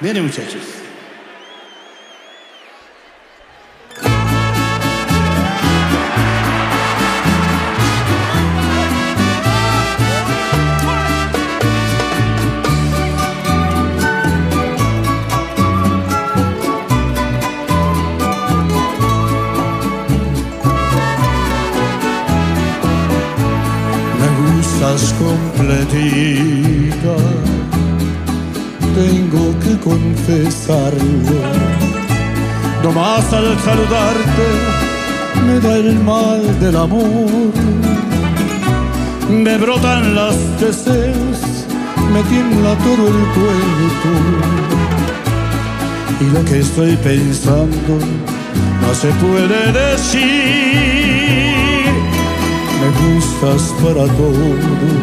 Viene, muchachos. Completita, tengo que confesarlo. Nomás al saludarte me da el mal del amor. Me brotan los deseos, me tiembla todo el cuerpo. Y lo que estoy pensando no se puede decir. Me gustas para todo,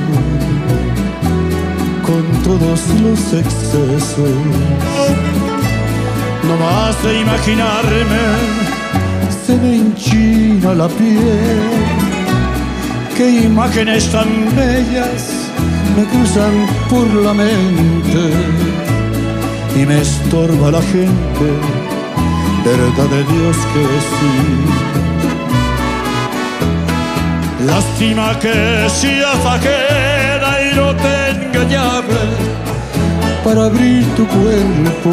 con todos los excesos. No más de imaginarme se me enchina la piel. Qué imágenes tan bellas me cruzan por la mente y me estorba la gente, verdad de Dios que sí. Lástima que seas ajena y no tenga llave para abrir tu cuerpo.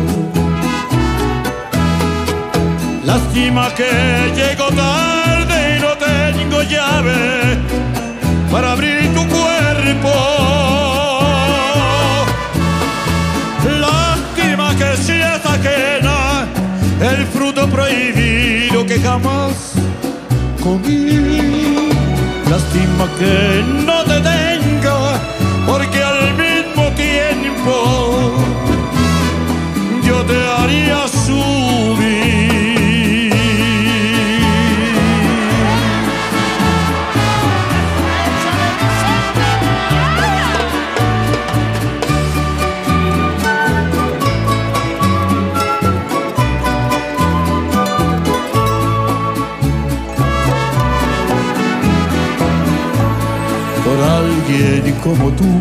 Lástima que llego tarde y no tengo llave para abrir tu cuerpo. Lástima que seas ajena, el fruto prohibido que jamás comí. Lástima que no te tenga, porque al mismo tiempo yo te haría subir. Por alguien como tú,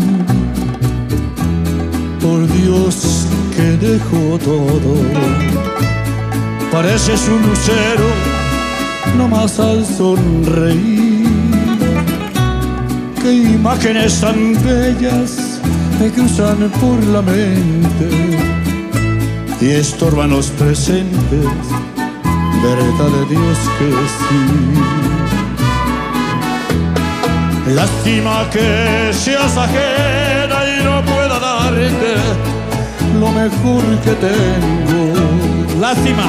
por Dios que dejo todo. Pareces un lucero, nomás al sonreír. Qué imágenes tan bellas me cruzan por la mente y estorban los presentes, verdad de Dios que sí. Lástima que seas ajena y no pueda darte lo mejor que tengo. Lástima.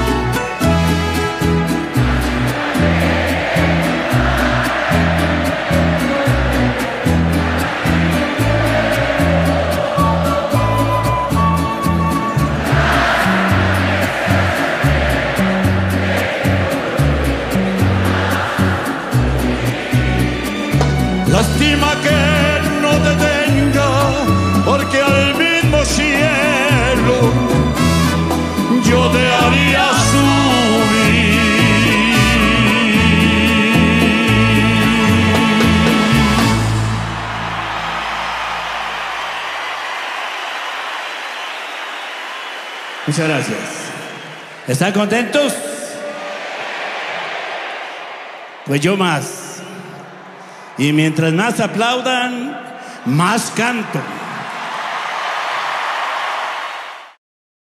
Lástima que no te tenga, porque al mismo cielo yo te haría subir. Muchas gracias. ¿Están contentos? Pues yo más. Y mientras más aplaudan, más canto.